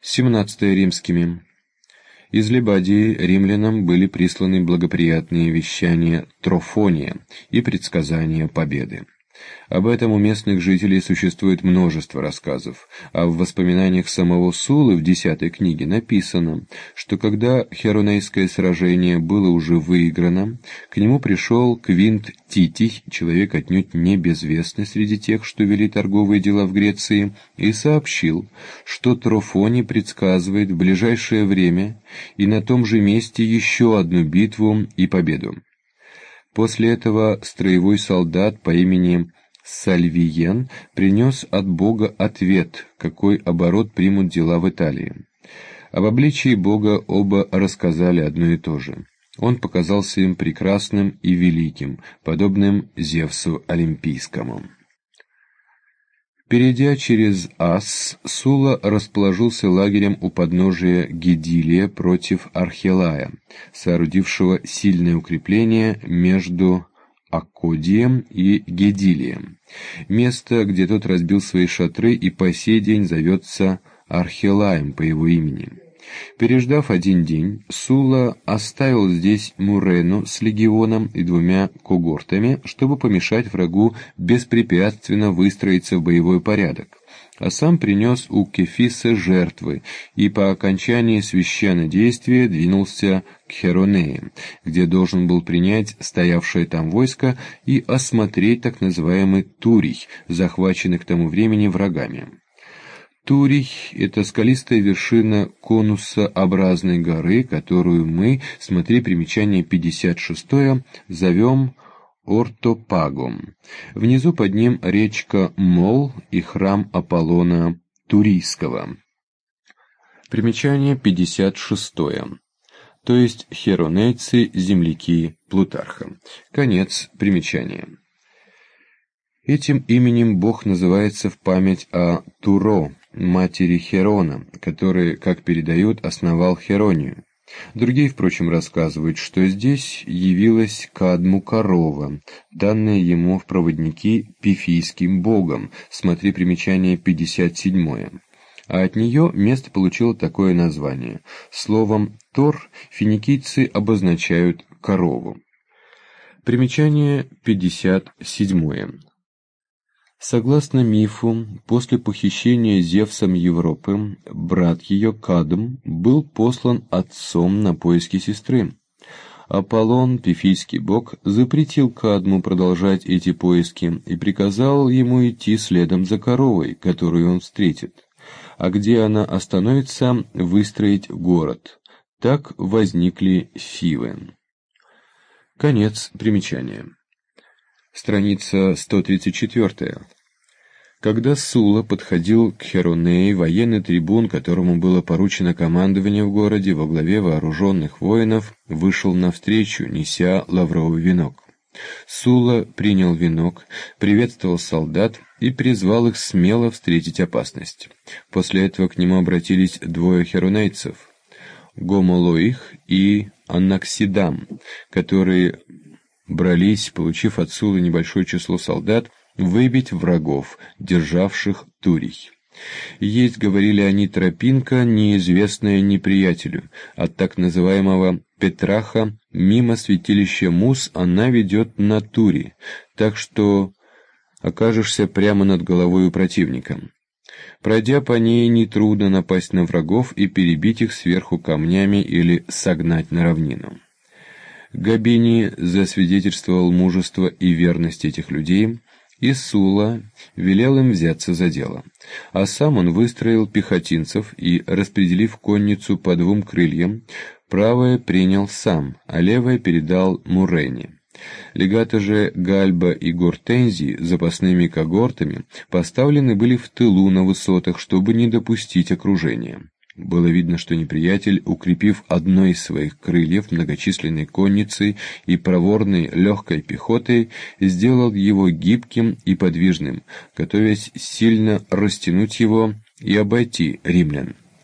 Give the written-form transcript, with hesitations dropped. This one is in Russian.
17 римскими. Из Лебадии римлянам были присланы благоприятные вещания Трофония и предсказания победы. Об этом у местных жителей существует множество рассказов, а в воспоминаниях самого Суллы в 10 книге написано, что когда Херонейское сражение было уже выиграно, к нему пришел Квинт Титий, человек отнюдь не безвестный среди тех, что вели торговые дела в Греции, и сообщил, что Трофоний предсказывает в ближайшее время и на том же месте еще одну битву и победу. После этого строевой солдат по имени Сальвиен принес от Бога ответ, какой оборот примут дела в Италии. Об обличии Бога оба рассказали одно и то же. Он показался им прекрасным и великим, подобным Зевсу Олимпийскому. Перейдя через Ас, Сула расположился лагерем у подножия Гедилия против Архелая, соорудившего сильное укрепление между Аккодием и Гедилием. Место, где тот разбил свои шатры, и по сей день зовется Архелаем по его имени. Переждав один день, Сула оставил здесь Мурену с легионом и 2 когортами, чтобы помешать врагу беспрепятственно выстроиться в боевой порядок, а сам принес у Кефиса жертвы и по окончании священнодействия двинулся к Херонее, где должен был принять стоявшее там войско и осмотреть так называемый Турий, захваченный к тому времени врагами. Турий — это скалистая вершина конусообразной горы, которую мы, смотри примечание 56, зовем Ортопагом. Внизу под ним речка Мол и храм Аполлона Турийского. Примечание 56. То есть херонейцы, земляки Плутарха. Конец примечания. Этим именем Бог называется в память о Туро, матери Херона, который, как передают, основал Херонию. Другие, впрочем, рассказывают, что здесь явилась Кадму корова, данная ему в проводники пифийским богом, смотри примечание 57, а от нее место получило такое название. Словом «тор» финикийцы обозначают корову. Примечание 57. Согласно мифу, после похищения Зевсом Европы, брат ее Кадм был послан отцом на поиски сестры. Аполлон, пифийский бог, запретил Кадму продолжать эти поиски и приказал ему идти следом за коровой, которую он встретит, а где она остановится, выстроить город. Так возникли Фивы. Конец примечания. Страница 134. Когда Сула подходил к Херонее, военный трибун, которому было поручено командование в городе во главе вооруженных воинов, вышел навстречу, неся лавровый венок. Сула принял венок, приветствовал солдат и призвал их смело встретить опасность. После этого к нему обратились 2 херонейцев, Гомолоих и Анаксидам, которые брались, получив от Сулы небольшое число солдат, выбить врагов, державших Турий. Есть, говорили они, тропинка, неизвестная неприятелю. От так называемого Петраха мимо святилища Мус она ведет на Тури, так что окажешься прямо над головой у противника. Пройдя по ней, нетрудно напасть на врагов и перебить их сверху камнями или согнать на равнину. Габини засвидетельствовал мужество и верность этих людей, и Сула велел им взяться за дело. А сам он выстроил пехотинцев и, распределив конницу по 2 крыльям, правое принял сам, а левое передал Мурене. Легаты же Гальба и Гортензий запасными когортами поставлены были в тылу на высотах, чтобы не допустить окружения. Было видно, что неприятель, укрепив одно из своих крыльев многочисленной конницей и проворной легкой пехотой, сделал его гибким и подвижным, готовясь сильно растянуть его и обойти римлян.